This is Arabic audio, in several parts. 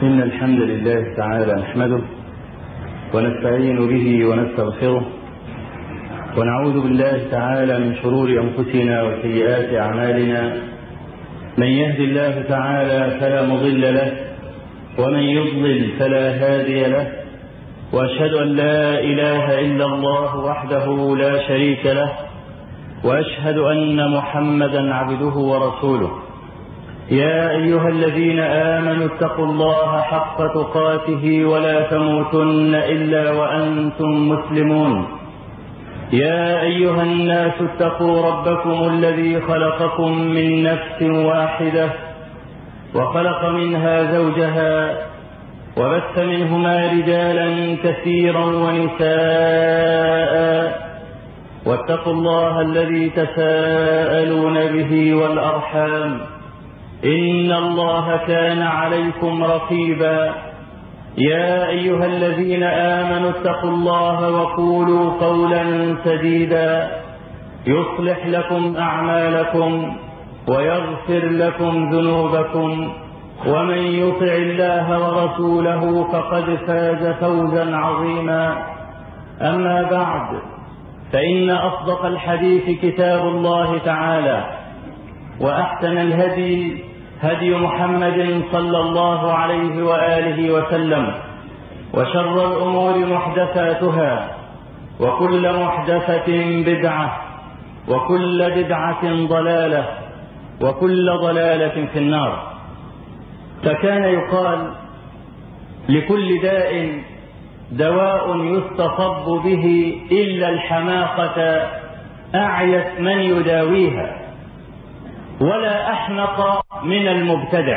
إن الحمد لله تعالى نحمده ونستعين به ونستغفره ونعوذ بالله تعالى من شرور أنفسنا وسيئات أعمالنا. من يهد الله تعالى فلا مضل له ومن يضلل فلا هادي له، وأشهد أن لا إله إلا الله وحده لا شريك له، وأشهد أن محمدا عبده ورسوله. يا أيها الذين آمنوا اتقوا الله حق تقاته ولا تموتن إلا وأنتم مسلمون. يا أيها الناس اتقوا ربكم الذي خلقكم من نفس واحدة وخلق منها زوجها وبث منهما رجالا كثيرا ونساء، واتقوا الله الذي تساءلون به والأرحام إن الله كان عليكم رقيبا. يا أيها الذين آمنوا اتقوا الله وقولوا قولا سديدا يصلح لكم أعمالكم ويغفر لكم ذنوبكم، ومن يطع الله ورسوله فقد فاز فوزا عظيما. أما بعد، فإن أصدق الحديث كتاب الله تعالى، وأحسن الهدي هدي محمد صلى الله عليه وآله وسلم، وشر الأمور محدثاتها، وكل محدثة بدعة، وكل بدعة ضلالة، وكل ضلالة في النار. فكان يقال لكل داء دواء يستصب به إلا الحماقة أعيت من يداويها، ولا أحمق من المبتدع،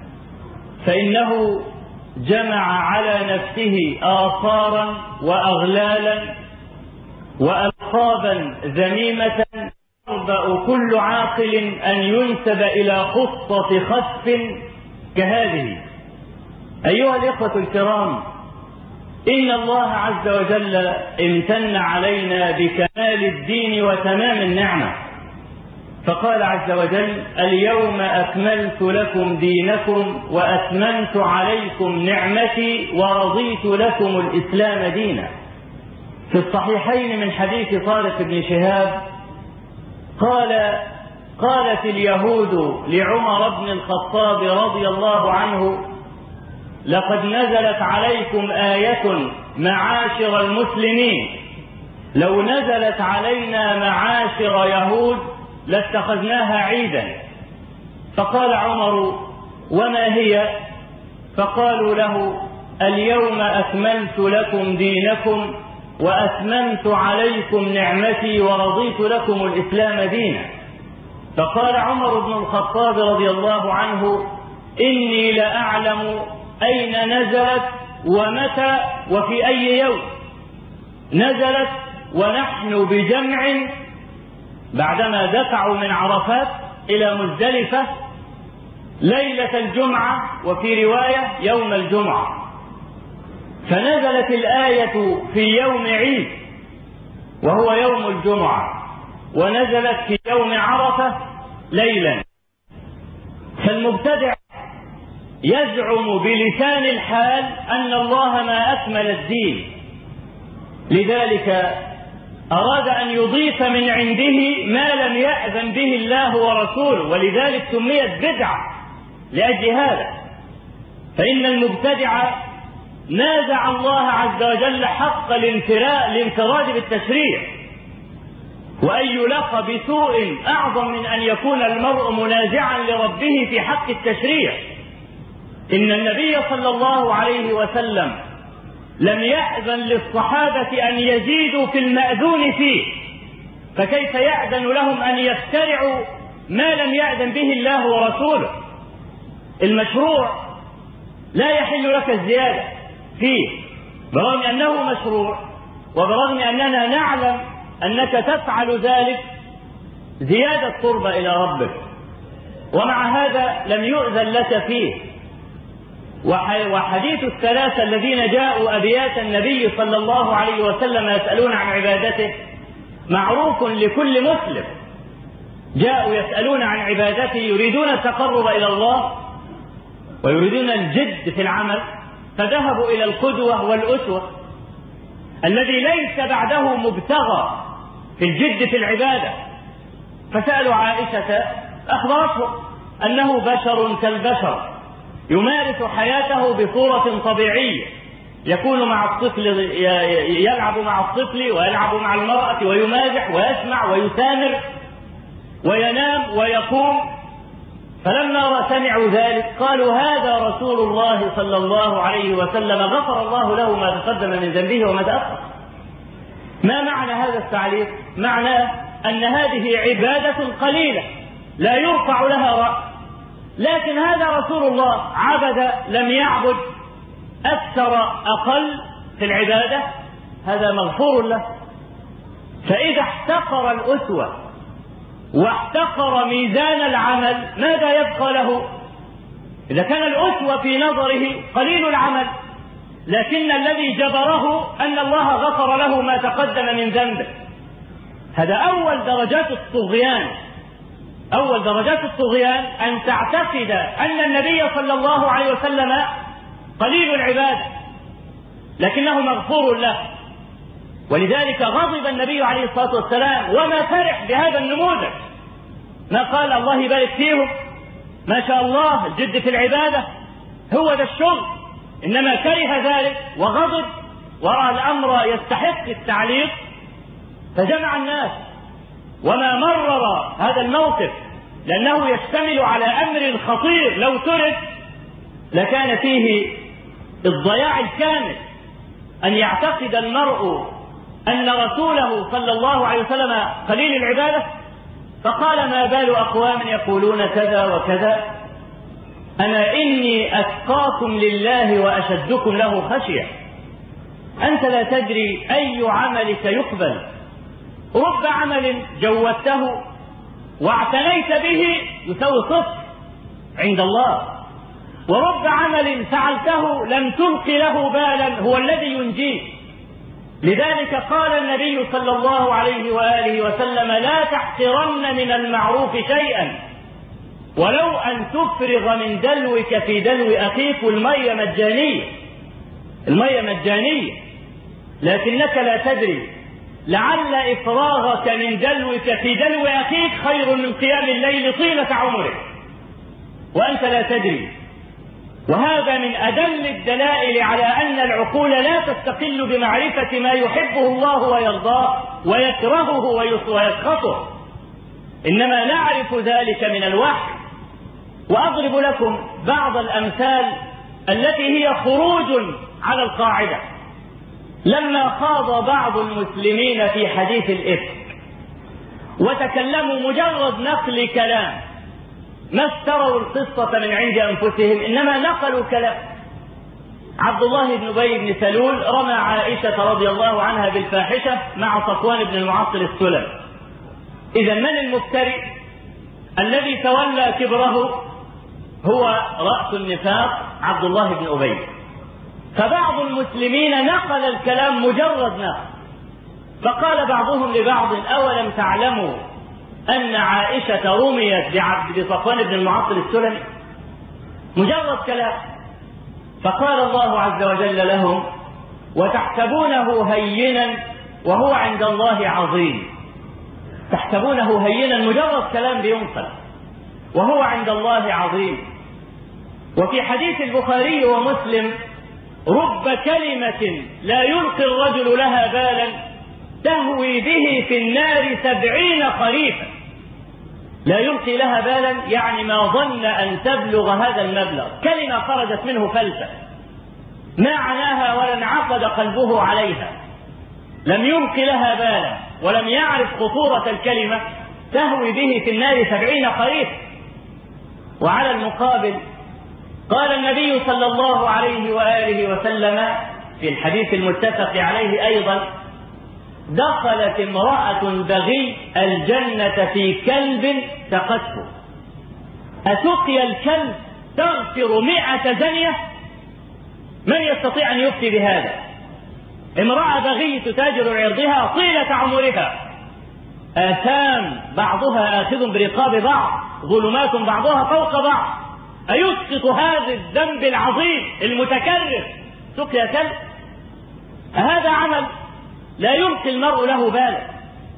فإنه جمع على نفسه آثارا وأغلالا وألقابا ذميمة يربأ كل عاقل أن ينسب إلى خطة خسف كهذه. أيها الإخوة الكرام، إن الله عز وجل امتن علينا بكمال الدين وتمام النعمة، فقال عز وجل: اليوم أكملت لكم دينكم وأتممت عليكم نعمتي ورضيت لكم الإسلام دينا. في الصحيحين من حديث طارق بن شهاب قالت اليهود لعمر بن الخطاب رضي الله عنه: لقد نزلت عليكم آية معاشر المسلمين، لو نزلت علينا معاشر يهود لاتخذناها عيدا. فقال عمر: وما هي؟ فقالوا له: اليوم أكملت لكم دينكم وأتممت عليكم نعمتي ورضيت لكم الإسلام دينا. فقال عمر بن الخطاب رضي الله عنه: إني لأعلم أين نزلت ومتى وفي أي يوم. نزلت ونحن بجمع بعدما دفعوا من عرفات إلى مزدلفة ليلة الجمعة، وفي رواية يوم الجمعة. فنزلت الآية في يوم عيد وهو يوم الجمعة، ونزلت في يوم عرفة ليلا. فالمبتدع يزعم بلسان الحال أن الله ما أكمل الدين، لذلك أراد أن يضيف من عنده ما لم يأذن به الله ورسوله، ولذلك سميت بدعة لأجل هذا. فإن المبتدع نازع الله عز وجل حق الانفراد بالتشريع، وأي لقب سوء أعظم من أن يكون المرء منازعا لربه في حق التشريع. إن النبي صلى الله عليه وسلم لم يأذن للصحابة أن يزيدوا في المأذون فيه، فكيف يأذن لهم أن يخترعوا ما لم يأذن به الله ورسوله؟ المشروع لا يحل لك الزيادة فيه، برغم أنه مشروع، وبرغم أننا نعلم أنك تفعل ذلك زيادة قرب إلى ربك، ومع هذا لم يؤذن لك فيه. وحديث الثلاثة الذين جاءوا أبيات النبي صلى الله عليه وسلم يسألون عن عبادته معروف لكل مسلم. جاءوا يسألون عن عبادته يريدون التقرب إلى الله، ويريدون الجد في العمل، فذهبوا إلى القدوة والأسوة الذي ليس بعده مبتغى في الجد في العبادة. فسألوا عائشة، أخبرتهم أنه بشر كالبشر يمارس حياته بصورة طبيعية، يكون مع الطفل، يلعب مع الطفل ويلعب مع المرأة ويمازح ويسمع ويسامر وينام ويقوم. فلما سمعوا ذلك قالوا هذا رسول الله صلى الله عليه وسلم غفر الله له ما تقدم من ذنبه وما تأخر. ما معنى هذا التعليق؟ معناه أن هذه عبادة قليلة لا يرفع لها رأس، لكن هذا رسول الله عبد لم يعبد أكثر أقل في العبادة، هذا مغفور له. فإذا احتقر الأسوة واحتقر ميزان العمل ماذا يبقى له؟ إذا كان الأسوة في نظره قليل العمل، لكن الذي جبره أن الله غفر له ما تقدم من ذنبه. هذا أول درجات الطغيان. أول درجات الطغيان أن تعتقد أن النبي صلى الله عليه وسلم قليل العبادة لكنه مغفور له. ولذلك غضب النبي عليه الصلاة والسلام وما فرح بهذا النموذج، ما قال الله يبارك فيهم ما شاء الله الجد في العبادة هو ده الشغل، إنما كره ذلك وغضب ورأى الأمر يستحق التعليق فجمع الناس وما مرر هذا الموقف، لأنه يشتمل على أمر خطير لو ترك لكان فيه الضياع الكامل. أن يعتقد المرء أن رسوله صلى الله عليه وسلم قليل العبادة، فقال ما بال أقوام يقولون كذا وكذا، أنا إني أتقاكم لله وأشدكم له خشية. أنت لا تدري أي عملك يقبل، رب عمل جودته واعتنيت به يساوي صفر عند الله، ورب عمل فعلته لم تلق له بالا هو الذي ينجيك. لذلك قال النبي صلى الله عليه وآله وسلم لا تحقرن من المعروف شيئا ولو أن تفرغ من دلوك في دلو أخيك. المية مجانية، المية مجانية، لكنك لا تدري لعل إفراغك من دلوك في دلو أخيك خير من قيام الليل طيلة عمرك وأنت لا تدري. وهذا من أدل الدلائل على أن العقول لا تستقل بمعرفة ما يحبه الله ويرضاه ويكرهه ويسخطه، إنما نعرف ذلك من الوحي. وأضرب لكم بعض الأمثال التي هي خروج على القاعدة. لما خاض بعض المسلمين في حديث الإفك وتكلموا مجرد نقل كلام، ما افتروا القصة من عند أنفسهم إنما نقلوا كلام. عبد الله بن أبي بن سلول رمى عائشة رضي الله عنها بالفاحشة مع صفوان بن المعطل السلمي. إذا من المفتري؟ الذي تولى كبره هو رأس النفاق عبد الله بن أبي. فبعض المسلمين نقل الكلام مجرد نقل، فقال بعضهم لبعض أولم تعلموا أن عائشة رميت بصفوان بن المعطل السلمي؟ مجرد كلام. فقال الله عز وجل لهم وتحسبونه هينا وهو عند الله عظيم. تحسبونه هينا مجرد كلام بينقل وهو عند الله عظيم. وفي حديث البخاري ومسلم رب كلمة لا يلقي الرجل لها بالا تهوي به في النار 70 خريفا. لا يلقي لها بالا يعني ما ظن أن تبلغ هذا المبلغ، كلمة خرجت منه فلسة ما عناها ولا انعقد قلبه عليها، لم يلقي لها بالا ولم يعرف خطورة الكلمة، تهوي به في النار 70 خريفا. وعلى المقابل قال النبي صلى الله عليه وآله وسلم في الحديث المتفق عليه أيضا دخلت امرأة بغي الجنة في كلب سقته. أسقي الكلب تغفر 100 زنية؟ من يستطيع أن يفتي بهذا؟ امرأة بغي تتاجر عرضها طيلة عمرها، آثام بعضها آخذ برقاب بعض، ظلمات بعضها فوق بعض، أيسقط هذا الذنب العظيم المتكرر سقيا كلب؟ هذا عمل لا يلقي المرء له بالا،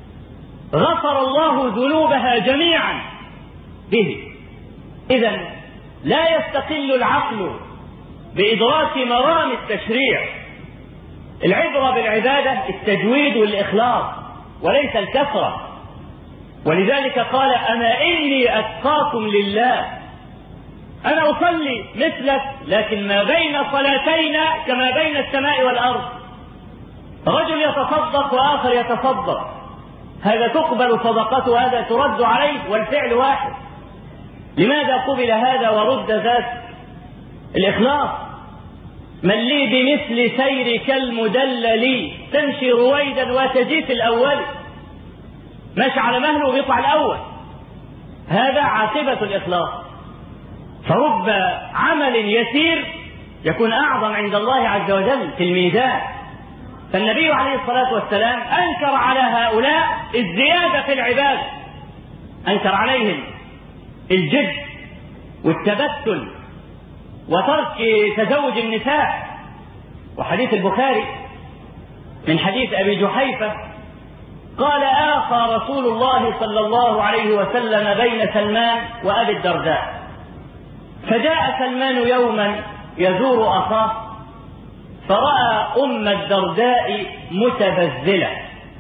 غفر الله ذنوبها جميعا به. إذن لا يستقل العقل بإدراك مرام التشريع. العبرة بالعبادة التجويد والإخلاص وليس الكثرة. ولذلك قال أما إني أتقاكم لله، أنا أصلي مثلك لكن ما بين صلاتينا كما بين السماء والأرض. رجل يتصدق وآخر يتصدق، هذا تقبل صدقته وهذا ترد عليه والفعل واحد. لماذا قبل هذا ورد ذاك؟ الإخلاص. من لي بمثل سيرك المدلل تمشي رويدا وتجيء الأول، ماشي على مهله وبيطلع الأول. هذا عاقبة الإخلاص. فرب عمل يسير يكون أعظم عند الله عز وجل في الميزان. فالنبي عليه الصلاة والسلام أنكر على هؤلاء الزيادة في العبادة، أنكر عليهم الجد والتبتل وترك تزوج النساء. وحديث البخاري من حديث أبي جحيفة قال آخى رسول الله صلى الله عليه وسلم بين سلمان وأبي الدرداء، فجاء سلمان يوما يزور أخاه فرأى أم الدرداء متبذلة،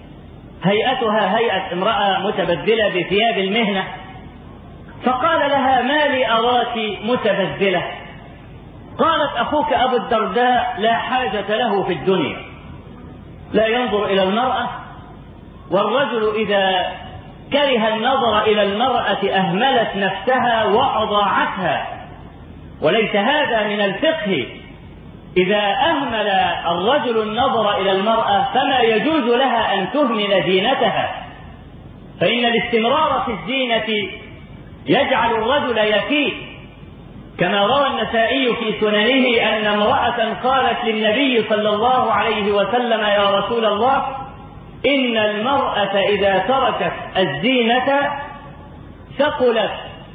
هيئتها هيئة امرأة متبذلة بثياب المهنة، فقال لها ما لي أراك متبذلة؟ قالت أخوك أبو الدرداء لا حاجة له في الدنيا، لا ينظر إلى المرأة، والرجل إذا كره النظر إلى المرأة أهملت نفسها وأضاعتها، وليس هذا من الفقه. إذا أهمل الرجل النظر إلى المرأة فما يجوز لها أن تهمل زينتها، فإن الاستمرار في الزينة يجعل الرجل يكيد. كما روى النسائي في سننه أن امرأة قالت للنبي صلى الله عليه وسلم يا رسول الله إن المرأة إذا تركت الزينة ثقلت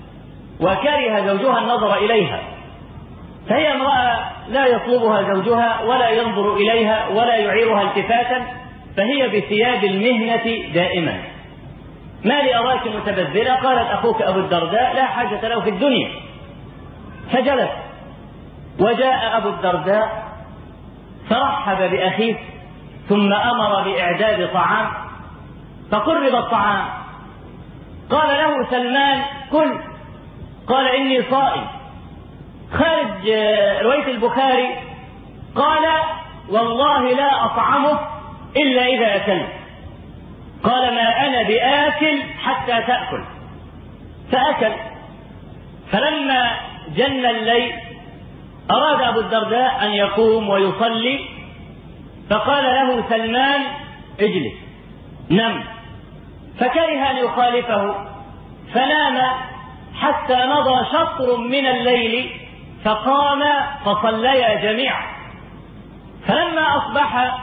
وكره زوجها النظر إليها. فهي امرأة لا يطلبها زوجها ولا ينظر إليها ولا يعيرها التفاتا، فهي بثياب المهنة دائما. ما لي أراك متبذلة؟ قالت أخوك أبو الدرداء لا حاجة له في الدنيا. فجلس وجاء أبو الدرداء فرحب بأخيه ثم أمر بإعداد طعام، فقرب الطعام. قال له سلمان كل، قال إني صائم. خارج رواية البخاري قال والله لا أطعمه إلا إذا أكلت. قال ما أنا بآكل حتى تأكل، فأكل. فلما جن الليل أراد أبو الدرداء أن يقوم ويصلي، فقال له سلمان اجلس نم، فكره أن يخالفه فنام حتى مضى شطر من الليل، فقام فصليا جميعا. فلما أصبح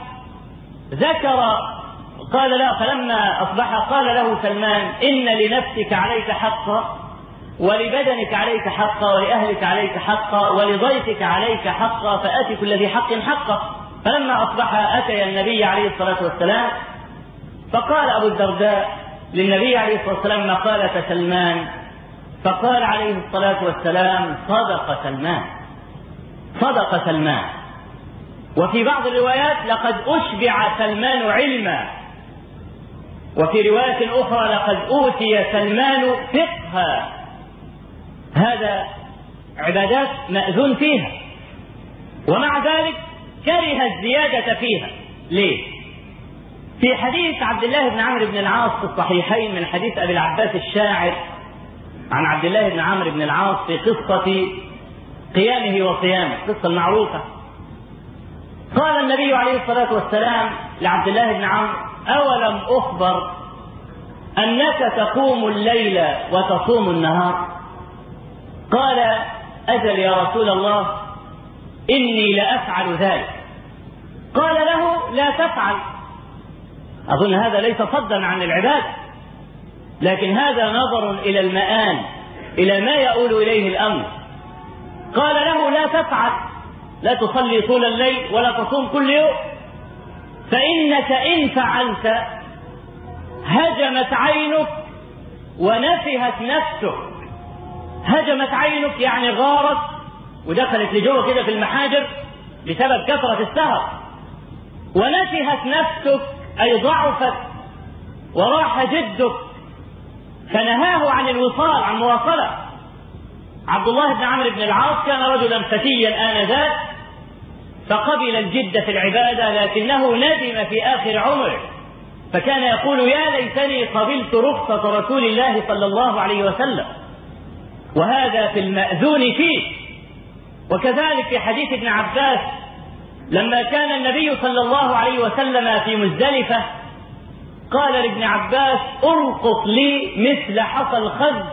فلما أصبح قال له سلمان إن لنفسك عليك حقا ولبدنك عليك حقا ولأهلك عليك حقا ولضيفك عليك حقا، فآت كل ذي حق حقه. فلما أصبح أتي النبي عليه الصلاة والسلام، فقال أبو الدرداء للنبي عليه الصلاة والسلام مقالة سلمان، فقال عليه الصلاة والسلام صدق سلمان، صدق سلمان. وفي بعض الروايات لقد أشبع سلمان علما، وفي رواية أخرى لقد أوتي سلمان فقها. هذا عبادات مأذون فيها، ومع ذلك كره الزيادة فيها. ليه؟ في حديث عبد الله بن عمرو بن العاص في الصحيحين من حديث أبي العباس الشاعر عن عبد الله بن عمرو بن العاص في قصة قيامه وصيامه، القصة المعروفة. قال النبي عليه الصلاة والسلام لعبد الله بن عمرو أولم أخبر أنك تقوم الليل وتصوم النهار؟ قال أجل يا رسول الله إني لأفعل ذلك. قال له لا تفعل. أظن هذا ليس صدا عن العبادة، لكن هذا نظر إلى المآن، إلى ما يؤول إليه الأمر. قال له لا تفعل، لا تصلي طول الليل ولا تصوم كل يوم، فإنك إن فعلت هجمت عينك ونفهت نفسك. هجمت عينك يعني غارت ودخلت لجوه كده في المحاجر بسبب كثرة السهر، ونفهت نفسك أي ضعفت وراح جدك، فنهاه عن الوصال، عن مواصلة. عبد الله بن عمرو بن العاص كان رجلا فتيا آنذاك، فقبل الجد في العبادة، لكنه ندم في آخر عمره، فكان يقول يا ليتني قبلت رخصة رسول الله صلى الله عليه وسلم، وهذا في المأذون فيه. وكذلك في حديث ابن عباس لما كان النبي صلى الله عليه وسلم في مزدلفة قال لابن عباس ارقط لي مثل حصى الخز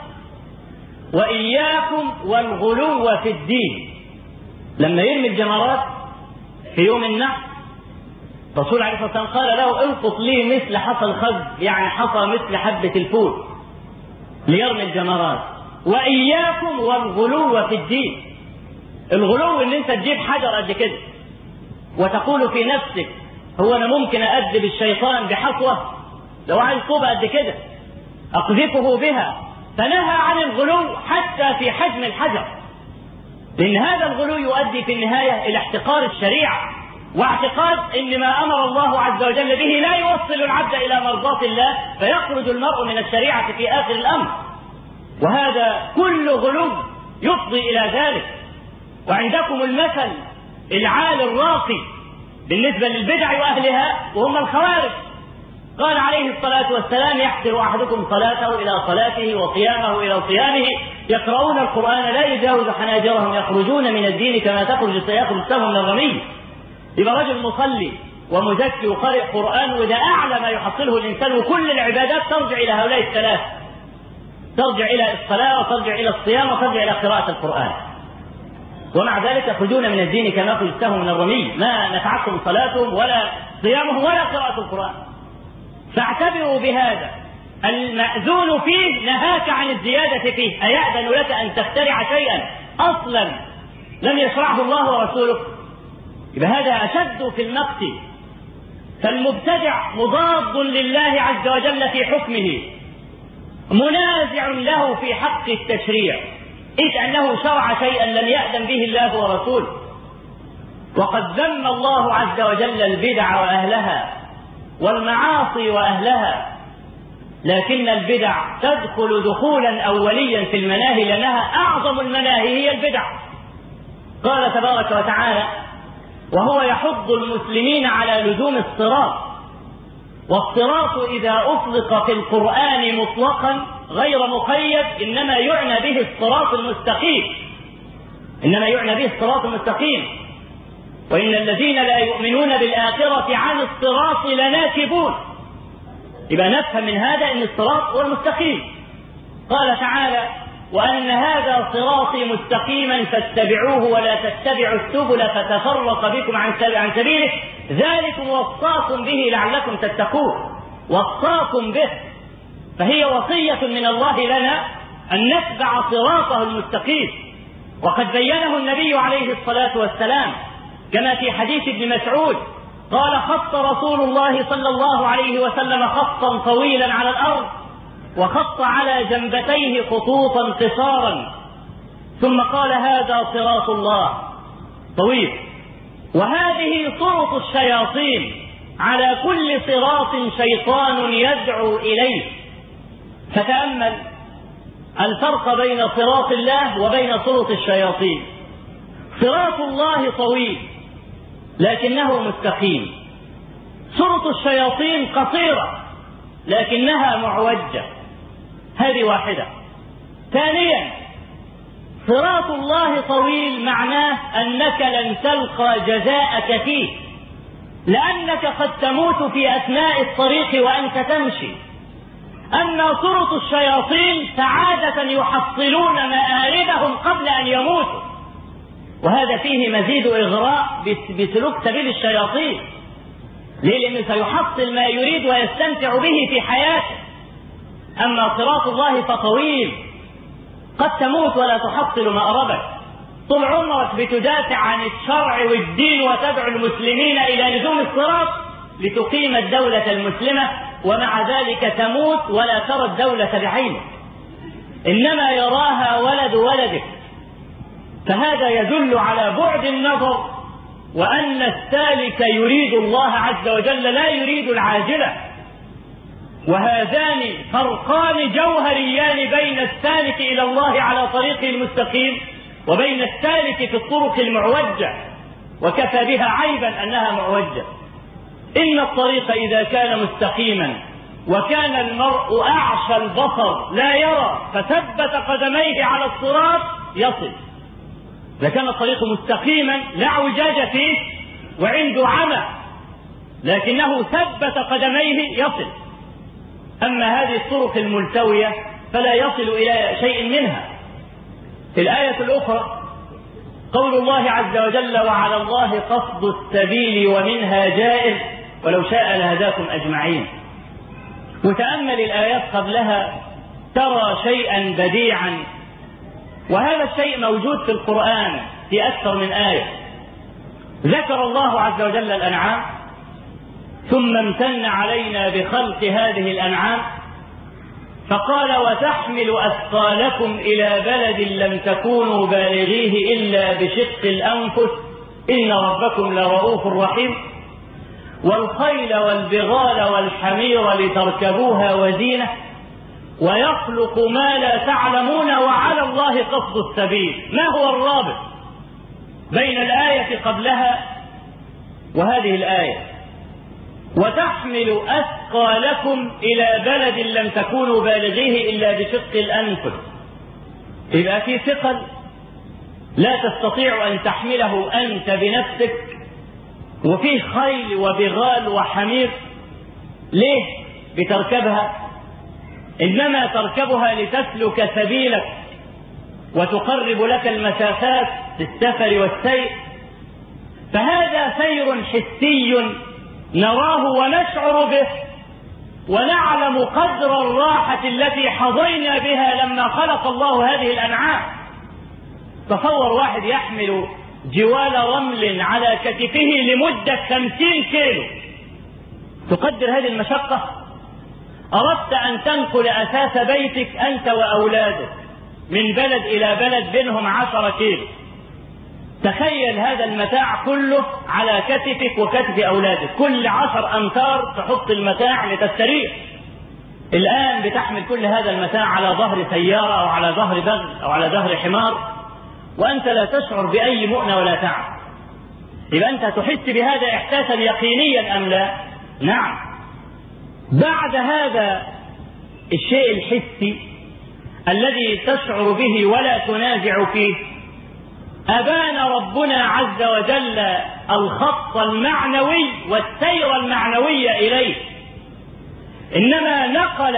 وإياكم والغلو في الدين. لما يرمي الجمرات في يوم النحر الرسول عليه الصلاة والسلام قال له ارقط لي مثل حصى الخز، يعني حصى مثل حبة الفول ليرمي الجمرات، وإياكم والغلو في الدين. الغلو ان انت تجيب حجر قد كده وتقول في نفسك هو انا ممكن أأدب الشيطان بحصوة، لو عايز طوبة قد كده أقذفه بها، فنهى عن الغلو حتى في حجم الحجر، لأن هذا الغلو يؤدي في النهاية إلى احتقار الشريعة، واعتقاد ان ما امر الله عز وجل به لا يوصل العبد الى مرضاة الله، فيخرج المرء من الشريعة في اخر الامر، وهذا كل غلو يفضي الى ذلك. وعندكم المثل العالي الراقي بالنسبة للبدع واهلها وهم الخوارج. قال عليه الصلاة والسلام يحسر احدكم صلاته الى صلاته وصيامه الى صيامه، يقرؤون القرآن لا يجاوز حناجرهم، يخرجون من الدين كما تخرج السهم من الرمي. يبقى رجل مصلي ومزكي وقارئ قرآن، وده أعلى ما يحصله الإنسان، وكل العبادات ترجع إلى هؤلاء الثلاث، ترجع إلى الصلاة وترجع إلى الصيام وترجع إلى قراءة القرآن، ومع ذلك يخرجون من الدين كما يخرج السهم من الرمي، ما نفعتهم صلاتهم ولا صيامهم ولا قراءة القرآن. فاعتبروا بهذا، المأذون فيه نهاك عن الزيادة فيه، أيأذن لك أن تخترع شيئا أصلا لم يشرعه الله ورسوله؟ يبقى هذا أشد في المقت. فالمبتدع مضاد لله عز وجل في حكمه، منازع له في حق التشريع، إذ أنه شرع شيئا لم يأذن به الله ورسوله. وقد ذم الله عز وجل البدع وأهلها والمعاصي وأهلها، لكن البدع تدخل دخولا أوليا في المناهي، لأنها أعظم المناهي هي البدع. قال تبارك وتعالى وهو يحض المسلمين على لزوم الصراط، والصراط إذا أطلق في القرآن مطلقا غير مقيد إنما يعنى به الصراط المستقيم، إنما يعنى به الصراط المستقيم. وإن الذين لا يؤمنون بالآخرة عن الصراط لناكبون. يبقى نفهم من هذا أن الصراط هو المستقيم. قال تعالى وأن هذا صراطي مستقيما فاتبعوه ولا تتبعوا السبل فتفرق بكم عن سبيله ذلكم وصاكم به لعلكم تتقون. وصاكم به، فهي وصية من الله لنا أن نتبع صراطه المستقيم، وقد بينه النبي عليه الصلاة والسلام كما في حديث ابن مسعود قال خط رسول الله صلى الله عليه وسلم خطا طويلا على الأرض، وخط على جنبتيه خطوطا قصارا، ثم قال هذا صراط الله طويل، وهذه طرق الشياطين، على كل صراط شيطان يدعو إليه. فتأمل الفرق بين صراط الله وبين طرق الشياطين. صراط الله طويل لكنه مستقيم، طرق الشياطين قصيرة لكنها معوجة، هذه واحدة. ثانيا صراط الله طويل معناه أنك لن تلقى جزاءك فيه، لأنك قد تموت في أثناء الطريق وأنت تمشي. أما طرق الشياطين فعادة يحصلون مآربهم قبل أن يموتوا، وهذا فيه مزيد إغراء بسلوك سبيل الشياطين. ليه؟ لأنه سيحصل ما يريد ويستمتع به في حياته. أما صراط الله فطويل، قد تموت ولا تحصل مأربك، طول عمرك بتدافع عن الشرع والدين وتدعو المسلمين إلى لزوم الصراط لتقيم الدولة المسلمة، ومع ذلك تموت ولا ترى الدولة بعينك، إنما يراها ولد ولدك. فهذا يدل على بعد النظر، وأن السالك يريد الله عز وجل لا يريد العاجلة. وهذان فرقان جوهريان بين السالك إلى الله على طريقه المستقيم وبين السالك في الطرق المعوجة، وكفى بها عيبا أنها معوجة. إن الطريق إذا كان مستقيما وكان المرء أعشى البصر لا يرى فثبت قدميه على الصراط يصل. إذا كان الطريق مستقيما لا اعوجاج فيه وعنده عمى لكنه ثبت قدميه يصل. أما هذه الطرق الملتوية فلا يصل إلى شيء منها. في الآية الأخرى قول الله عز وجل: وعلى الله قصد السبيل ومنها جائر ولو شاء لهداكم أجمعين. وتأمل الآيات قبلها ترى شيئا بديعا، وهذا الشيء موجود في القرآن في أكثر من آية. ذكر الله عز وجل الأنعام ثم امتن علينا بخلق هذه الأنعام فقال: وتحمل أثقالكم إلى بلد لم تكونوا بالغيه إلا بشق الأنفس إن ربكم لرؤوف رحيم، والخيل والبغال والحمير لتركبوها وزينة ويخلق ما لا تعلمون وعلى الله قصد السبيل. ما هو الرابط بين الآية قبلها وهذه الآية؟ وتحمل أثقالكم إلى بلد لم تكونوا بالغيه إلا بشق الأنفس. يبقى في ثقل لا تستطيع أن تحمله أنت بنفسك، وفيه خيل وبغال وحمير. ليه بتركبها؟ إنما تركبها لتسلك سبيلك وتقرب لك المسافات في السفر والسير. فهذا سير حسي نراه ونشعر به، ونعلم قدر الراحة التي حظينا بها لما خلق الله هذه الأنعام. تصور واحد يحمل جوال رمل على كتفه لمدة 50 كيلو، تقدر هذه المشقة؟ أردت أن تنقل أساس بيتك أنت وأولادك من بلد إلى بلد بينهم 10 كيلو، تخيل هذا المتاع كله على كتفك وكتف أولادك، كل 10 أمتار تحط المتاع لتستريح. الآن بتحمل كل هذا المتاع على ظهر سيارة أو على ظهر بغل أو على ظهر حمار وأنت لا تشعر بأي مؤنة ولا تعب. يبقى أنت تحس بهذا إحساسا يقينيا أم لا؟ نعم. بعد هذا الشيء الحسي الذي تشعر به ولا تنازع فيه، أبان ربنا عز وجل الخط المعنوي والسير المعنوي إليه. إنما نقل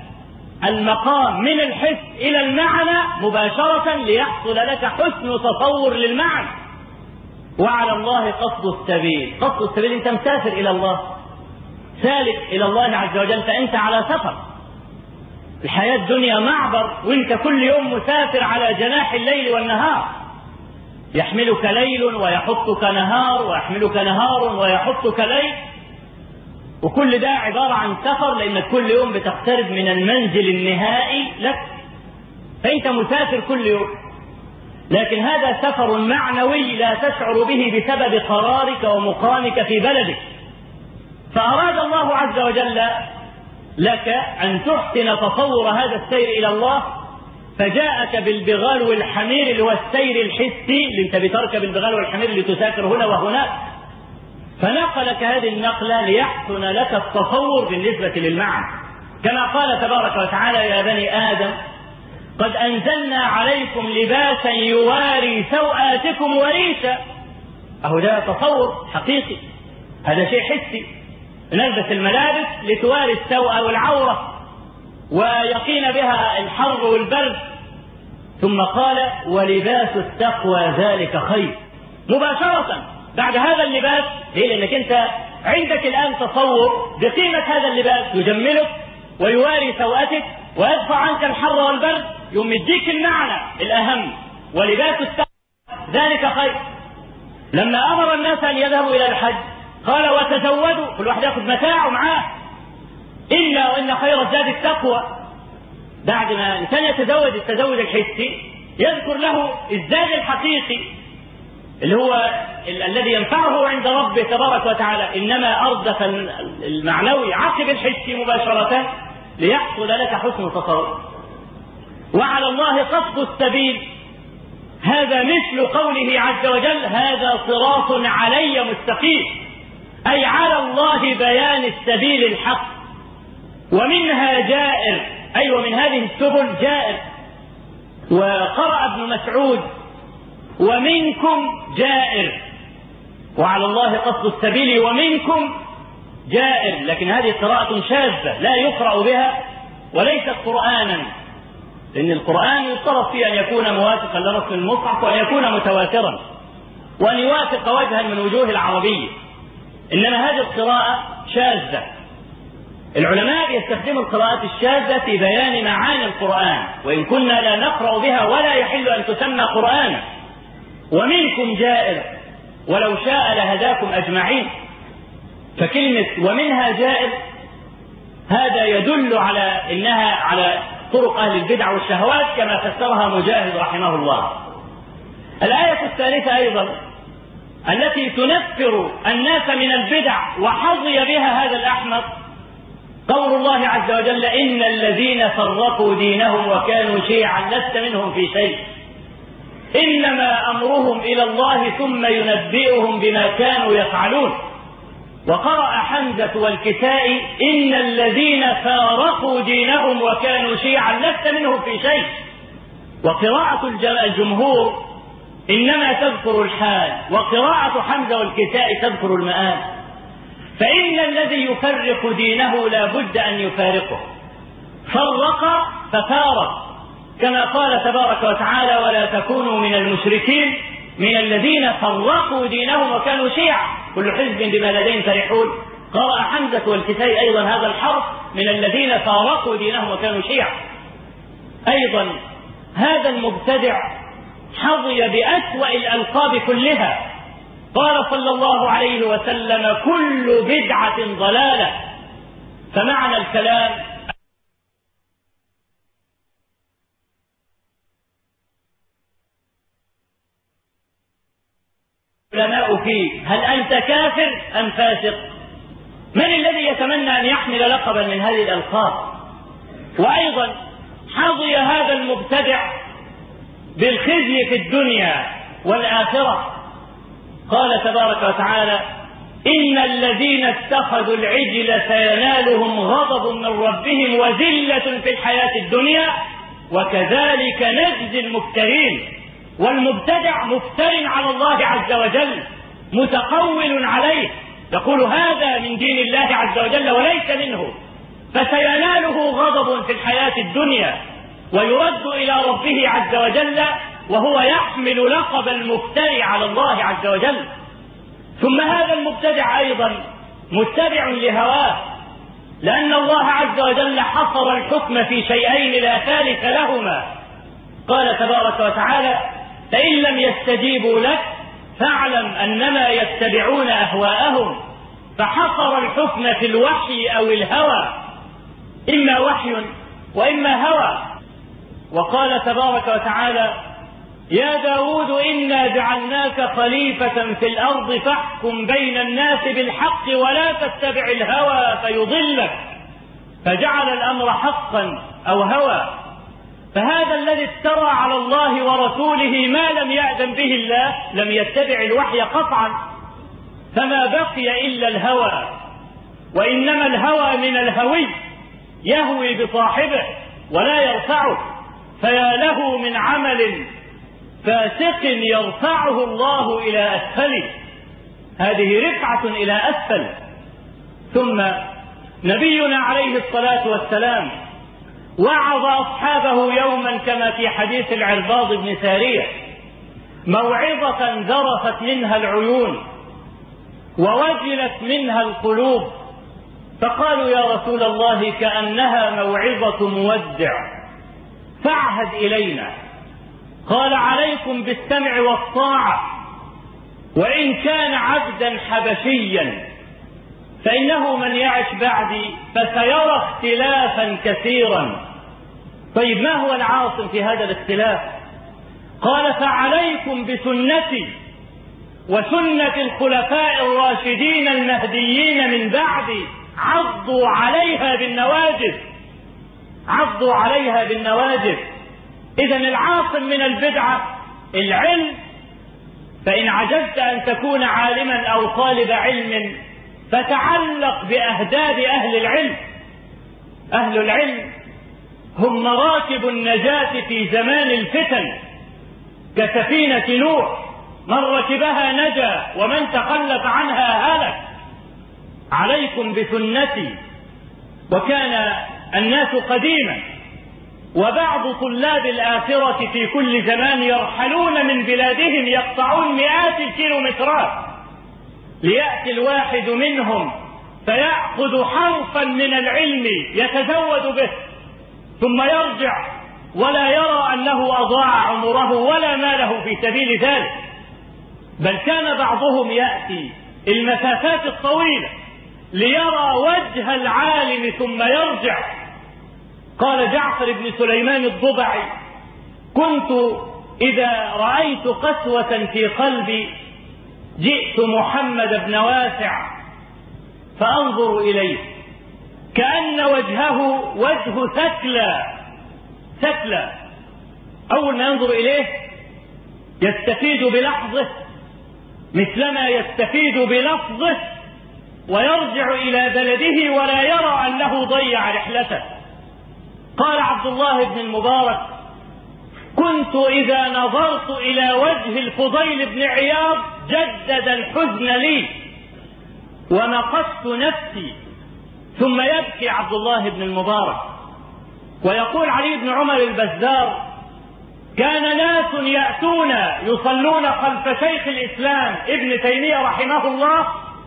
المقام من الحس إلى المعنى مباشرة ليحصل لك حسن تصور للمعنى. وعلى الله قصد السبيل. قصد السبيل أنت مسافر إلى الله، سالك إلى الله عز وجل، فأنت على سفر. الحياة الدنيا معبر، وانت كل يوم مسافر على جناح الليل والنهار. يحملك ليل ويحطك نهار، ويحملك نهار ويحطك ليل، وكل ده عبارة عن سفر، لأنك كل يوم بتقترب من المنزل النهائي لك، فأنت مسافر كل يوم. لكن هذا سفر معنوي لا تشعر به بسبب قرارك ومقامك في بلدك. فأراد الله عز وجل لك أن تحسن تصور هذا السير إلى الله، فجاءك بالبغال والحمير اللي هو السير الحسي، اللي انت بتركب البغال والحمير اللي تسافر هنا وهناك، فنقلك هذه النقلة ليحسن لك التصور بالنسبة للمعنى. كما قال تبارك وتعالى: يا بني آدم قد أنزلنا عليكم لباسا يواري سوآتكم وريشا. أهو ده تصور حقيقي، هذا شيء حسي. نلبس الملابس لتواري السوء والعورة ويقين بها الحر والبرد. ثم قال: ولباس التقوى ذلك خير. مباشرة بعد هذا اللباس، ليه؟ لأنك أنت عندك الآن تصور بقيمة هذا اللباس، يجملك ويواري سوءتك ويدفع عنك الحر والبرد، يوم يديك المعنى الأهم: ولباس التقوى ذلك خير. لما أمر الناس أن يذهبوا إلى الحج قال وتزودوا، كل واحد يأخذ متاعه معاه، إلا وإن خير الزاد التقوى. بعد ما الإنسان يتزوج التزوج الحسي يذكر له الزاد الحقيقي اللي هو الذي ينفعه عند ربه تبارك وتعالى، إنما أردف المعنوي عقب الحسي مباشرة ليحصل لك حسن التصرف. وعلى الله قصد السبيل، هذا مثل قوله عز وجل هذا صراط علي مستقيم، أي على الله بيان السبيل الحق. ومنها جائر، أي ومن هذه السبل جائر. وقرأ ابن مسعود ومنكم جائر، وعلى الله قصد السبيل ومنكم جائر، لكن هذه قراءة شاذة لا يقرأ بها وليست قرآنا، لأن القرآن يشترط فيه أن يكون موافقا لرسم المصحف وأن يكون متواترا وأن يوافق وجها من وجوه العربية، إنما هذه القراءة شاذة. العلماء يستخدموا القراءات الشاذة في بيان معاني القرآن، وإن كنا لا نقرأ بها ولا يحل أن تسمى قرآنا. ومنكم جائر ولو شاء لهداكم أجمعين. فكلمة ومنها جائر هذا يدل على إنها على طرق أهل البدع والشهوات كما فسرها مجاهد رحمه الله. الآية الثالثة أيضا التي تنفر الناس من البدع وحظي بها هذا الأحمق قول الله عز وجل إن الذين فرقوا دينهم وكانوا شيعا لست منهم في شيء إنما أمرهم إلى الله ثم ينبئهم بما كانوا يفعلون. وقرأ حمزة والكسائي إن الذين فارقوا دينهم وكانوا شيعا لست منهم في شيء. وقراءة الجمهور إنما تذكر الحال، وقراءة حمزة والكسائي تذكر المآل. فإن الذي يفرق دينه لا بد أن يفارقه، فرق ففارق، كما قال تبارك وتعالى ولا تكونوا من المشركين من الذين فرقوا دينهم وكانوا شيعا كل حزب بما لديهم فرحون. قرأ حمزة والكسائي أيضا هذا الحرف من الذين فارقوا دينهم وكانوا شيعا. أيضا هذا المبتدع حظي بأسوأ الألقاب كلها. قال صلى الله عليه وسلم كل بدعة ضلالة. فمعنى الكلام العلماء فيه هل أنت كافر أم فاسق؟ من الذي يتمنى أن يحمل لقبا من هذه الألقاب؟ وأيضا حظي هذا المبتدع بالخزي في الدنيا والآخرة. قال تبارك وتعالى إن الذين اتخذوا العجل سينالهم غضب من ربهم وذلة في الحياة الدنيا وكذلك نجزي المفترين. والمبتدع مفتر على الله عز وجل متقول عليه، يقول هذا من دين الله عز وجل وليس منه، فسيناله غضب في الحياة الدنيا ويرد إلى ربه عز وجل وهو يحمل لقب المفتري على الله عز وجل. ثم هذا المبتدع أيضا متبع لهواه، لأن الله عز وجل حصر الحكم في شيئين لا ثالث لهما. قال تبارك وتعالى فإن لم يستجيبوا لك فاعلم أنما يتبعون أهواءهم. فحصر الحكم في الوحي أو الهوى، إما وحي وإما هوى. وقال تبارك وتعالى يا داود إنا جعلناك خليفة في الأرض فاحكم بين الناس بالحق ولا تتبع الهوى فيضلك. فجعل الأمر حقا أو هوى. فهذا الذي افترى على الله ورسوله ما لم يأذن به الله لم يتبع الوحي قطعا، فما بقي إلا الهوى. وإنما الهوى من الهوي يهوي بصاحبه ولا يرفعه، فيا له من عمل فاسق يرفعه الله إلى أسفله. هذه رفعة إلى أسفل. ثم نبينا عليه الصلاة والسلام وعظ أصحابه يوما كما في حديث العرباض بن سارية موعظة ذرفت منها العيون ووجلت منها القلوب، فقالوا يا رسول الله كأنها موعظة مودع فاعهد إلينا. قال عليكم بالسمع والطاعة وإن كان عبدا حبشيا فإنه من يعش بعدي فسيرى اختلافا كثيرا. طيب ما هو العاصم في هذا الاختلاف؟ قال فعليكم بسنتي وسنة الخلفاء الراشدين المهديين من بعدي عضوا عليها بالنواجذ. عضوا عليها بالنواجذ. إذن العاصم من البدعة العلم، فإن عجزت أن تكون عالما أو طالب علم فتعلق بأهداب أهل العلم. أهل العلم هم مراكب النجاة في زمان الفتن كسفينة نوح، من ركبها نجا ومن تخلف عنها هلك. عليكم بسنتي. وكان الناس قديما وبعض طلاب الآخرة في كل زمان يرحلون من بلادهم يقطعون مئات الكيلومترات ليأتي الواحد منهم فيأخذ حرفا من العلم يتزود به ثم يرجع ولا يرى أنه أضاع عمره ولا ماله في سبيل ذلك، بل كان بعضهم يأتي المسافات الطويلة ليرى وجه العالم ثم يرجع. قال جعفر بن سليمان الضبعي: كنت إذا رأيت قسوة في قلبي جئت محمد بن واسع فأنظر إليه كأن وجهه وجه ثكلى. أول ما ينظر إليه يستفيد بلحظه مثلما يستفيد بلفظه ويرجع إلى بلده ولا يرى أنه ضيع رحلته. قال عبد الله بن المبارك: كنت إذا نظرت إلى وجه الفضيل بن عياض جدد الحزن لي ونقصت نفسي. ثم يبكي عبد الله بن المبارك ويقول علي بن عمر البزار: كان ناس يأتون يصلون خلف شيخ الإسلام ابن تيمية رحمه الله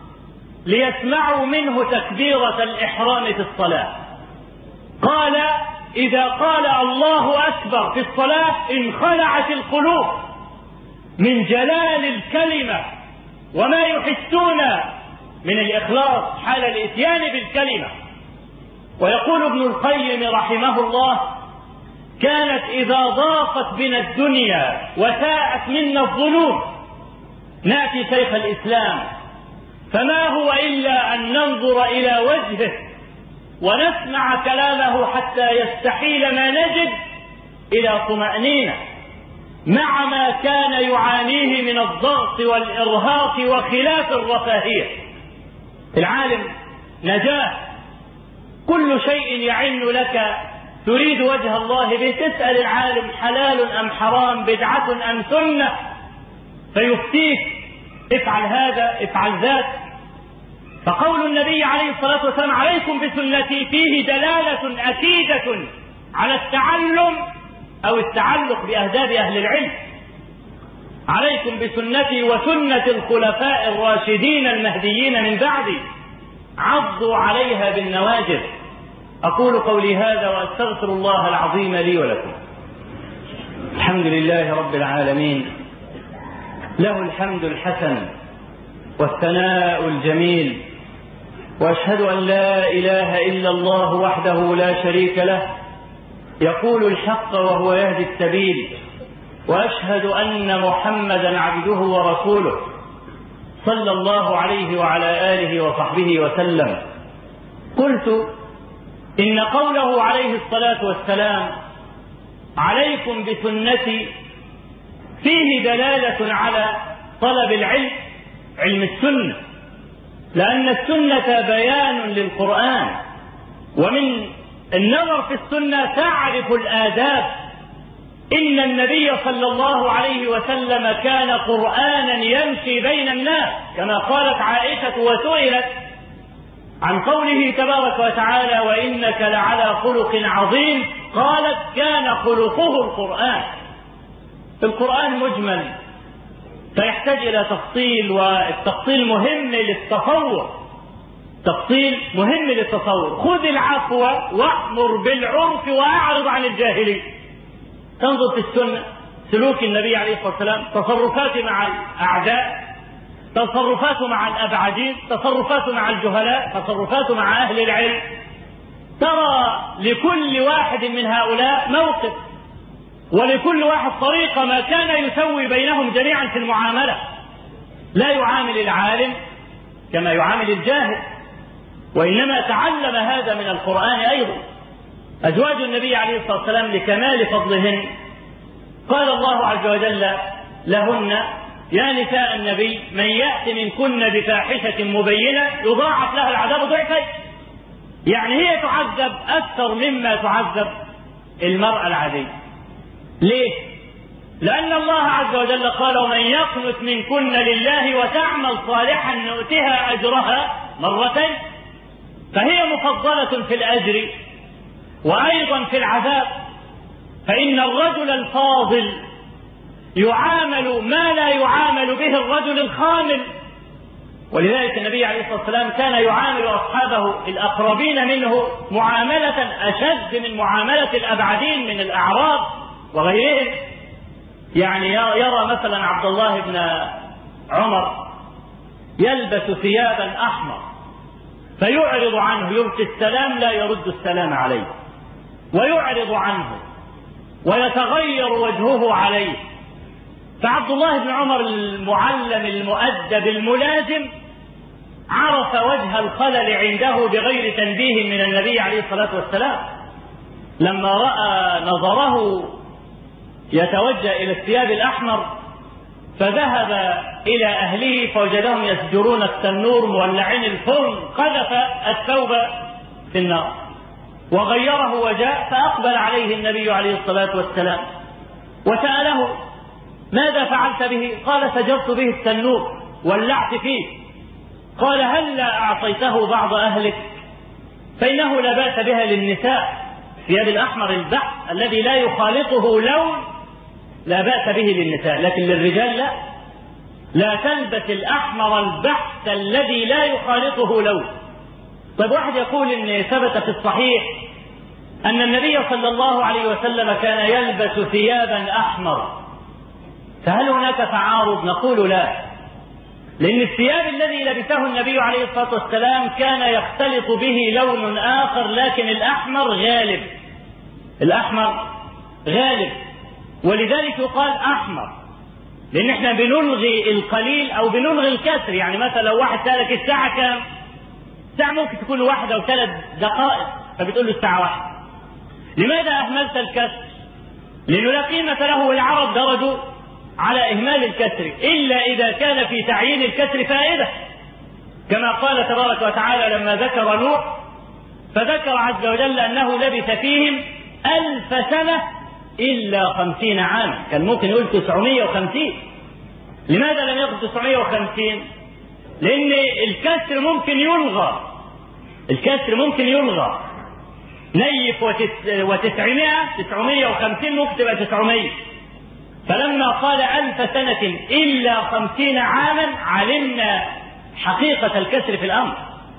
ليسمعوا منه تكبيرة الإحرام في الصلاة. قال: إذا قال الله أكبر في الصلاة انخلعت القلوب من جلال الكلمة وما يحسون من الإخلاص حال الإتيان بالكلمة. ويقول ابن القيم رحمه الله: كانت إذا ضاقت بنا الدنيا وساءت منا الظنون نأتي شيخ الإسلام فما هو إلا أن ننظر إلى وجهه ونسمع كلامه حتى يستحيل ما نجد إلى طمأنينة مع ما كان يعانيه من الضغط والإرهاق وخلاف الرفاهية. العالم نجاة، كل شيء يعن لك تريد وجه الله به تسأل العالم حلال أم حرام، بدعة أم سنة، فيفتيك افعل هذا افعل ذاك. فقول النبي عليه الصلاة والسلام: عليكم بسنتي فيه دلالة أكيدة على التعلم أو التعلق بأهداب أهل العلم. عليكم بسنتي وسنة الخلفاء الراشدين المهديين من بعدي عضوا عليها بالنواجذ. أقول قولي هذا وأستغفر الله العظيم لي ولكم. الحمد لله رب العالمين، له الحمد الحسن والثناء الجميل، وأشهد أن لا إله إلا الله وحده لا شريك له يقول الحق وهو يهدي السبيل، وأشهد أن محمدا عبده ورسوله صلى الله عليه وعلى آله وصحبه وسلم. قلت إن قوله عليه الصلاة والسلام: عليكم بسنتي فيه دلالة على طلب العلم، علم السنة، لأن السنة بيان للقرآن، ومن النظر في السنة تعرف الآداب. إن النبي صلى الله عليه وسلم كان قرآنا يمشي بين الناس، كما قالت عائشة وسئلت عن قوله تبارك وتعالى: وإنك لعلى خلق عظيم، قالت: كان خلقه القرآن. القرآن مجمل فيحتاج إلى تفصيل، والتفصيل مهم للتصور، تفصيل مهم للتصور. خذ العفو وأمر بالعرف وأعرض عن الجاهلين. تنظر في السنة سلوك النبي عليه الصلاة والسلام، تصرفاته مع الأعداء، تصرفاته مع الأبعدين، تصرفاته مع الجهلاء، تصرفاته مع أهل العلم. ترى لكل واحد من هؤلاء موقف، ولكل واحد طريقة ما كان يسوي بينهم جميعا في المعاملة. لا يعامل العالم كما يعامل الجاهل، وإنما تعلم هذا من القرآن أيضا. أزواج النبي عليه الصلاة والسلام لكمال فضلهن قال الله عز وجل لهن: يا نساء النبي من يأت منكن بفاحشة مبينة يضاعف لها العذاب ضعفين. يعني هي تعذب أكثر مما تعذب المرأة العادية. ليه؟ لأن الله عز وجل قال: ومن يقنت منكن لله وتعمل صالحا نؤتها أجرها مرتين. فهي مفضلة في الأجر وأيضا في العذاب. فإن الرجل الفاضل يعامل ما لا يعامل به الرجل الخامل. ولذلك النبي عليه الصلاة والسلام كان يعامل أصحابه الأقربين منه معاملة أشد من معاملة الأبعدين من الأعراب وغيرهم. يعني يرى مثلا عبد الله بن عمر يلبس ثيابا أحمر فيعرض عنه، يلقي السلام لا يرد السلام عليه، ويعرض عنه ويتغير وجهه عليه. فعبد الله بن عمر المعلم المؤدب الملازم عرف وجه الخلل عنده بغير تنبيه من النبي عليه الصلاة والسلام. لما رأى نظره يتوجه إلى الثياب الأحمر فذهب إلى أهله فوجدهم يسجرون التنور مولعين الفرن، قذف الثوب في النار وغيره وجاء، فأقبل عليه النبي عليه الصلاة والسلام وسأله: ماذا فعلت به؟ قال: سجرت به التنور، ولعت فيه. قال: هلا أعطيته بعض أهلك؟ فإنه لا بأس بها للنساء، ثياب الأحمر البحث الذي لا يخالطه لون لا بأس به للنساء، لكن للرجال لا. لا تلبس الأحمر البحث الذي لا يخالطه لون. طيب واحد يقول إن ثبت في الصحيح أن النبي صلى الله عليه وسلم كان يلبس ثيابا أحمر، فهل هناك تعارض؟ نقول لا، لأن الثياب الذي لبسه النبي عليه الصلاة والسلام كان يختلط به لون آخر، لكن الأحمر غالب. الأحمر غالب، ولذلك يقال أحمر، لأن احنا بنلغي القليل أو بنلغي الكسر. يعني مثلا لو واحد سألك الساعة كام؟ الساعة ممكن تكون 1 أو 3 دقائق، فبتقول له الساعة 1. لماذا أهملت الكسر؟ لأنه لا قيمة له، والعرب درجوا على إهمال الكسر إلا إذا كان في تعيين الكسر فائدة، كما قال تبارك وتعالى لما ذكر نوح فذكر عز وجل أنه لبث فيهم 1000 سنة إلا 50 عاما. كان ممكن يقول 950. لماذا لم يقل 950؟ لأن الكسر ممكن يلغى. الكسر ممكن يلغى. نيف و900 950 ممكن تبقى 900. فلما قال 1000 سنة إلا 50 عاما علمنا حقيقة الكسر في الأمر.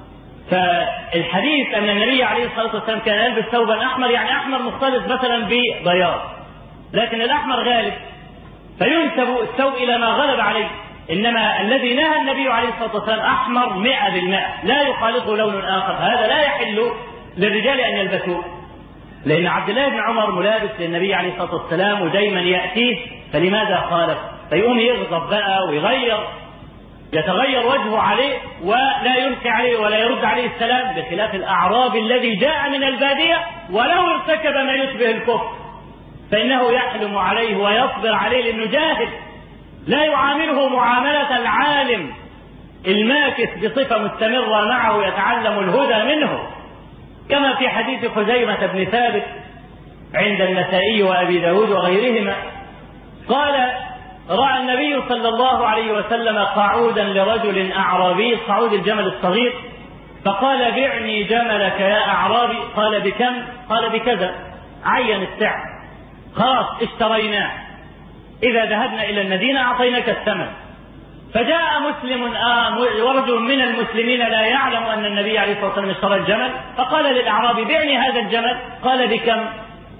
فالحديث أن النبي عليه الصلاة والسلام كان يلبس ثوبا أحمر، يعني أحمر مختلط مثلا ببياض، لكن الأحمر غالب فينسب الثوب إلى ما غلب عليه. إنما الذي نهى النبي عليه الصلاة والسلام أحمر 100%، لا يخالطه لون آخر. هذا لا يحل للرجال أن يلبسوه، لأن عبد الله بن عمر ملابس للنبي عليه الصلاة والسلام ودايما يأتيه، فلماذا خالف؟ فيقوم يغضب بقى ويغير، يتغير وجهه عليه ولا يلقي عليه ولا يرد عليه السلام، بخلاف الأعرابي الذي جاء من البادية ولو ارتكب ما يشبه الكفر فإنه يحلم عليه ويصبر عليه، لأنه جاهل لا يعامله معاملة العالم الماكث بصفة مستمرة معه يتعلم الهدى منه، كما في حديث خزيمة بن ثابت عند النسائي وأبي داود وغيرهما قال: رأى النبي صلى الله عليه وسلم قعودا لرجل أعرابي، قعود الجمل الصغير، فقال: بعني جملك يا أعرابي. قال: بكم؟ قال: بكذا. عين السعر، خلاص اشتريناه، إذا ذهبنا إلى المدينة أعطيناك الثمن. فجاء مسلم ورجل من المسلمين لا يعلم أن النبي عليه الصلاة والسلام اشترى الجمل، فقال للأعرابي: بعني هذا الجمل. قال: بكم؟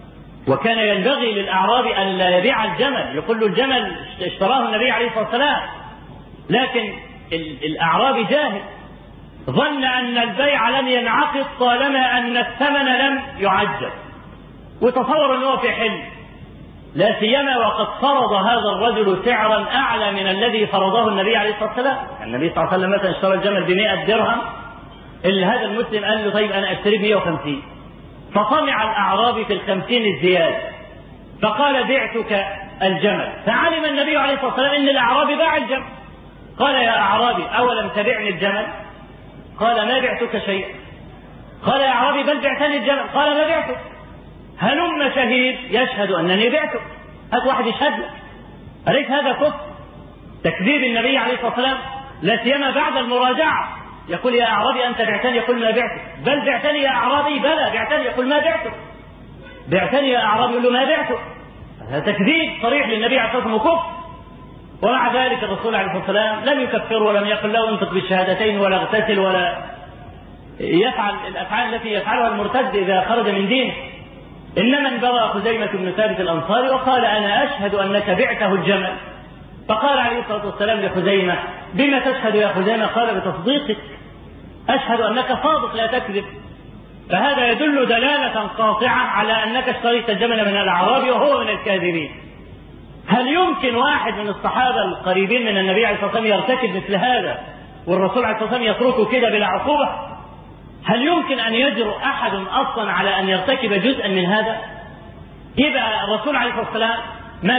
وكان ينبغي للأعرابي أن لا يبيع الجمل، يقول له الجمل اشتراه النبي عليه الصلاة والسلام، لكن الأعرابي جاهل، ظن أن البيع لم ينعقد طالما أن الثمن لم يعجل، وتصور أنه في حل، لا سيما وقد فرض هذا الرجل سعرا أعلى من الذي فرضه النبي عليه الصلاة والسلام. النبي صلى الله عليه وسلم مثلا اشترى الجمل ب100 درهم، اللي هذا المسلم قال له طيب أنا أشتري ب150، فطمع الأعرابي في 50 الزيادة، فقال بعتك الجمل، فعلم النبي عليه الصلاة والسلام أن الأعرابي باع الجمل، قال يا أعرابي أولم تبعني الجمل؟ قال ما بعتك شيئا. قال يا أعرابي بل بعتني الجمل، قال ما بعتك. هلم شهيد يشهد أنني بعتك، هات واحد يشهد لك. أليس هذا كفر؟ تكذيب النبي عليه الصلاة والسلام، لا سيما بعد المراجعة، يقول يا أعرابي أنت بعتني، يقول ما بعتك، بل بعتني يا أعرابي، بلى بعتني، يقول ما بعتك، بعتني يا أعرابي، يقول له ما بعتك. هذا تكذيب صريح للنبي عليه الصلاة والسلام وكفر. ومع ذلك الرسول عليه الصلاة والسلام لم يكفر ولم يقل له انطق بالشهادتين ولا اغتسل ولا يفعل الأفعال التي يفعلها المرتد إذا خرج من دينه، إنما انبغى خزيمة بن ثابت الأنصاري وقال أنا أشهد أنك بعته الجمل، فقال عليه الصلاة والسلام لخزيمة بما تشهد يا خزيمة؟ قال بتصديقك، أشهد أنك صادق لا تكذب. فهذا يدل دلالة قاطعة على أنك اشتريت الجمل من الأعرابي وهو من الكاذبين. هل يمكن واحد من الصحابة القريبين من النبي عليه الصلاة والسلام يرتكب مثل هذا والرسول عليه الصلاة والسلام يتركه كده بلا عقوبة؟ هل يمكن أن يجرؤ أحد أصلا على أن يرتكب جزءا من هذا؟ يبقى الرسول عليه الصلاة والسلام ما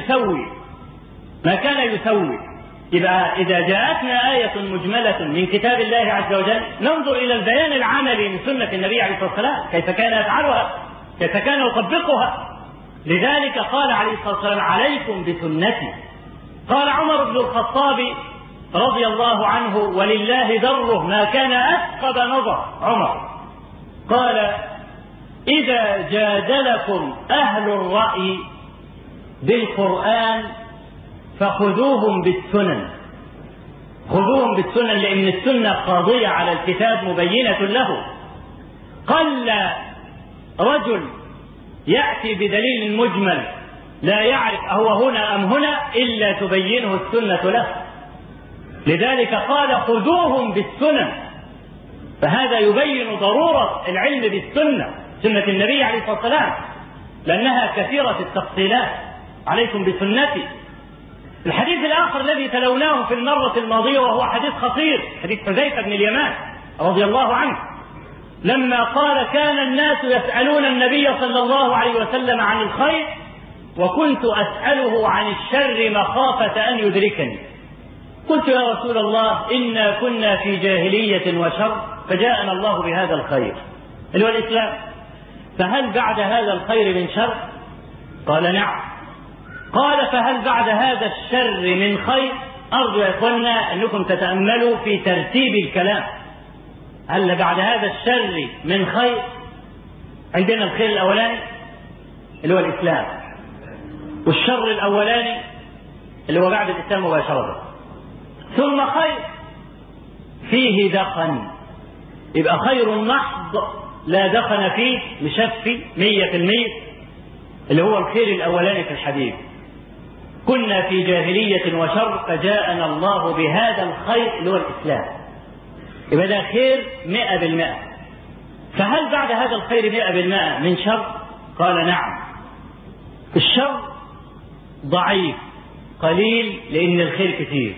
كان يسوي. يبقى إذا جاءتنا آية مجملة من كتاب الله عز وجل ننظر إلى البيان العملي من سنة النبي عليه الصلاة والسلام، كيف كان يفعلها، كيف كان يطبقها. لذلك قال عليه الصلاة والسلام عليكم بسنتي. قال عمر بن الخطاب رضي الله عنه ولله دره ما كان أثقب نظر عمر، قال إذا جادلكم أهل الرأي بالقرآن فخذوهم بالسنن، خذوهم بالسنن، لأن السنة قاضية على الكتاب مبينة له. قل رجل يأتي بدليل مجمل لا يعرف أهو هنا أم هنا إلا تبينه السنة له. لذلك قال خذوهم بالسنن، فهذا يبين ضرورة العلم بالسنة، سنة النبي عليه الصلاة والسلام، لأنها كثيرة التفصيلات. عليكم بسنتي. الحديث الآخر الذي تلوناه في المرة الماضية وهو حديث خطير، حديث حذيفة بن اليمان رضي الله عنه، لما قال كان الناس يسألون النبي صلى الله عليه وسلم عن الخير وكنت أسأله عن الشر مخافة أن يدركني. قلت يا رسول الله إنا كنا في جاهلية وشر فجاءنا الله بهذا الخير اللي هو الإسلام، فهل بعد هذا الخير من شر؟ قال نعم. قال فهل بعد هذا الشر من خير؟ أرجو يا إخوانا أنكم تتأملوا في ترتيب الكلام. هل بعد هذا الشر من خير؟ عندنا الخير الأولاني اللي هو الإسلام، والشر الأولاني اللي هو بعد الإسلام مباشرة، ثم خير فيه دخن، يبقى خير محض لا دخن فيه مشفي 100%، اللي هو الخير الأولاني في الحديث. كنا في جاهلية وشر فجاءنا الله بهذا الخير اللي هو الإسلام، يبقى ده خير 100%. فهل بعد هذا الخير 100% من شر؟ قال نعم. الشر ضعيف قليل لأن الخير كثير،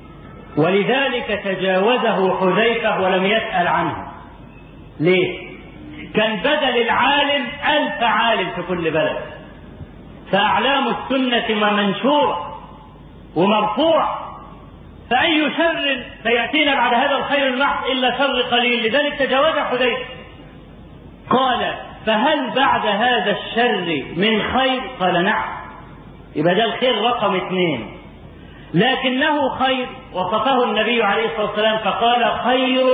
ولذلك تجاوزه حذيفة ولم يسأل عنه. ليه؟ كان بدل العالم 1000 عالم في كل بلد، فأعلام السنة منشورة ومرفوعة، فأي شر سيأتينا بعد هذا الخير المحض إلا شر قليل، لذلك تجاوز حذيفة. قال فهل بعد هذا الشر من خير؟ قال نعم. يبقى ده الخير رقم 2، لكنه خير وصفه النبي عليه الصلاة والسلام فقال خير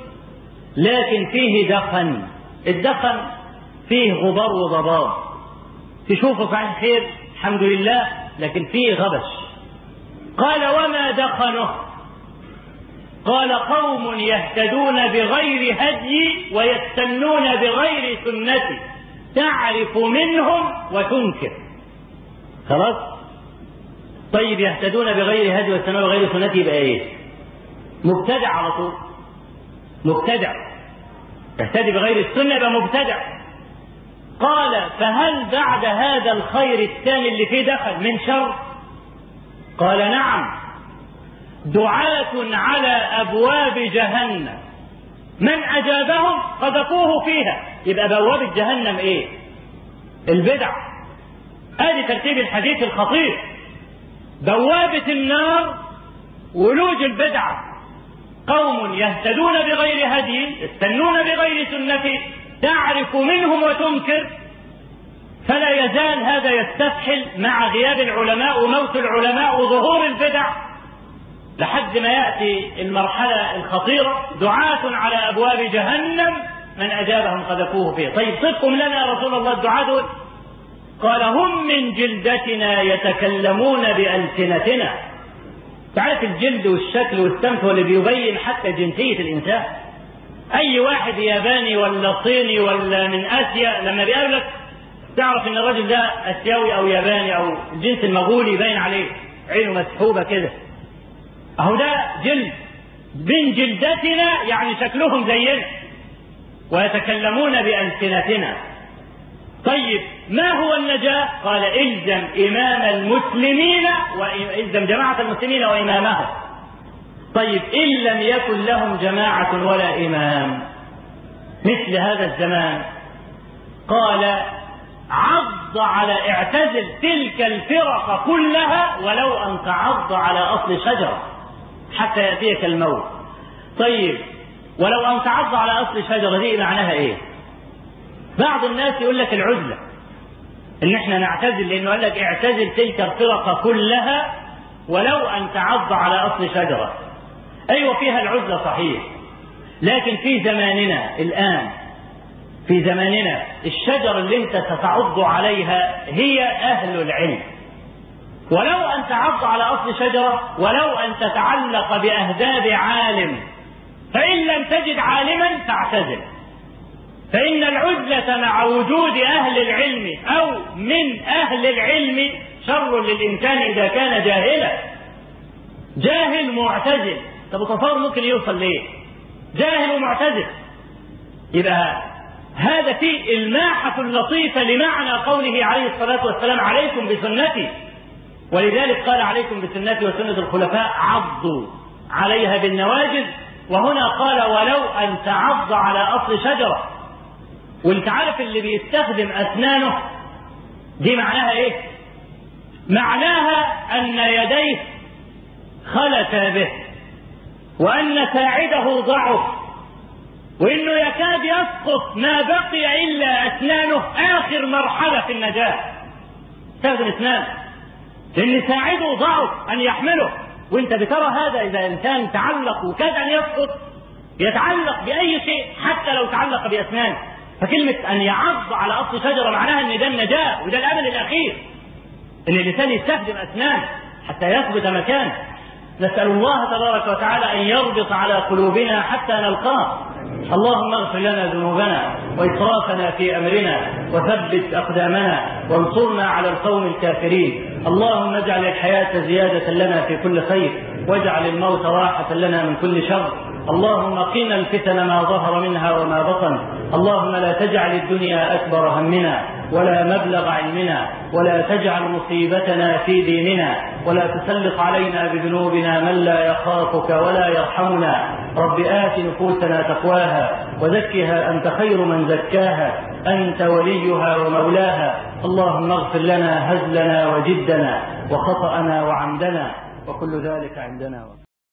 لكن فيه دخن. الدخن فيه غبار وضباب، تشوفه صحيح خير الحمد لله لكن فيه غبش. قال وما دخنه؟ قال قوم يهتدون بغير هدي ويستنون بغير سنتي تعرف منهم وتنكر. خلاص؟ طيب يهتدون بغير هدي والسنة وغير سنتي يبقى ايه؟ مبتدع على طول. مبتدع. يهتدي بغير السنة يبقى مبتدع. قال فهل بعد هذا الخير الثاني اللي فيه دخل من شر؟ قال نعم، دعاة على أبواب جهنم من أجابهم قذفوه فيها. يبقى بوابة جهنم ايه؟ البدع. ادي ترتيب الحديث الخطير. بوابة النار ولوج البدعة. قوم يهتدون بغير هدي، يستنون بغير سنتي، تعرف منهم وتنكر، فلا يزال هذا يستفحل مع غياب العلماء وموت العلماء وظهور البدع لحد ما يأتي المرحلة الخطيرة دعاة على أبواب جهنم من أجابهم قذفوه فيه. طيب صفهم لنا يا رسول الله الدعاة دول؟ قال هم من جلدتنا يتكلمون بألسنتنا. تعرف الجلد والشكل والسمت هو اللي بيبين حتى جنسية الإنسان. أي واحد ياباني ولا صيني ولا من آسيا لما بيقابلك تعرف إن الرجل ده آسيوي أو ياباني أو الجنس المغولي يبين عليه، عينه مسحوبة كده. أهو ده جلد. من جلدتنا يعني شكلهم زينا ويتكلمون بألسنتنا. طيب ما هو النجاة؟ قال الزم إمام المسلمين والزم جماعة المسلمين وإمامهم. طيب إن لم يكن لهم جماعة ولا إمام مثل هذا الزمان، قال عض على اعتزل تلك الفرق كلها ولو أن تعض على أصل شجرة حتى يأتيك الموت. طيب ولو أن تعض على أصل شجرة دي معناها إيه؟ بعض الناس يقول لك العزلة، إن إحنا نعتزل، لأنه قال لك اعتزل تلك الفرق كلها ولو أن تعض على أصل شجرة. أيوة فيها العزلة صحيح، لكن في زماننا الآن، في زماننا الشجر اللي انت ستعض عليها هي أهل العلم. ولو أن تعض على أصل شجرة، ولو أن تتعلق بأهداب عالم، فإن لم تجد عالما فاعتزل. فإن العزلة مع وجود أهل العلم أو من أهل العلم شر للإنسان إذا كان جاهلا. جاهل معتزل، طب تصور ممكن يوصل ليه؟ جاهل ومعتزل. يبقى هذا فيه الماحة لطيفة لمعنى قوله عليه الصلاة والسلام عليكم بسنتي. ولذلك قال عليكم بسنتي وسنة الخلفاء عضوا عليها بالنواجذ، وهنا قال ولو أن تعض على أصل شجرة. وانت عارف اللي بيستخدم أسنانه دي معناها ايه؟ معناها أن يديه خلتا به، وأن ساعده ضعف، وإنه يكاد يسقط ما بقي إلا أسنانه آخر مرحلة في النجاة. استخدم أسنانه لأن ساعده ضعف أن يحمله. وانت بترى هذا إذا إنسان تعلق وكاد أن يسقط، يتعلق بأي شيء حتى لو تعلق بأسنانه. فكلمة أن يعض على أصل شجرة معناها أن ده النجاة وده الأمل الأخير، أن الإنسان يستخدم أسنانه حتى يثبت مكانه. نسأل الله تبارك وتعالى أن يربط على قلوبنا حتى نلقاه. اللهم اغفر لنا ذنوبنا وإسرافنا في أمرنا وثبت أقدامنا وانصرنا على القوم الكافرين. اللهم اجعل الحياة زيادة لنا في كل خير، واجعل الموت راحة لنا من كل شر. اللهم قنا الفتن ما ظهر منها وما بطن. اللهم لا تجعل الدنيا أكبر همنا ولا مبلغ علمنا، ولا تجعل مصيبتنا في ديننا، ولا تسلط علينا بذنوبنا من لا يخافك ولا يرحمنا. رب آت نفوسنا تقواها وزكها أنت خير من زكاها، أنت وليها ومولاها. اللهم اغفر لنا هزلنا وجدنا وخطأنا وعمدنا، وكل ذلك عندنا.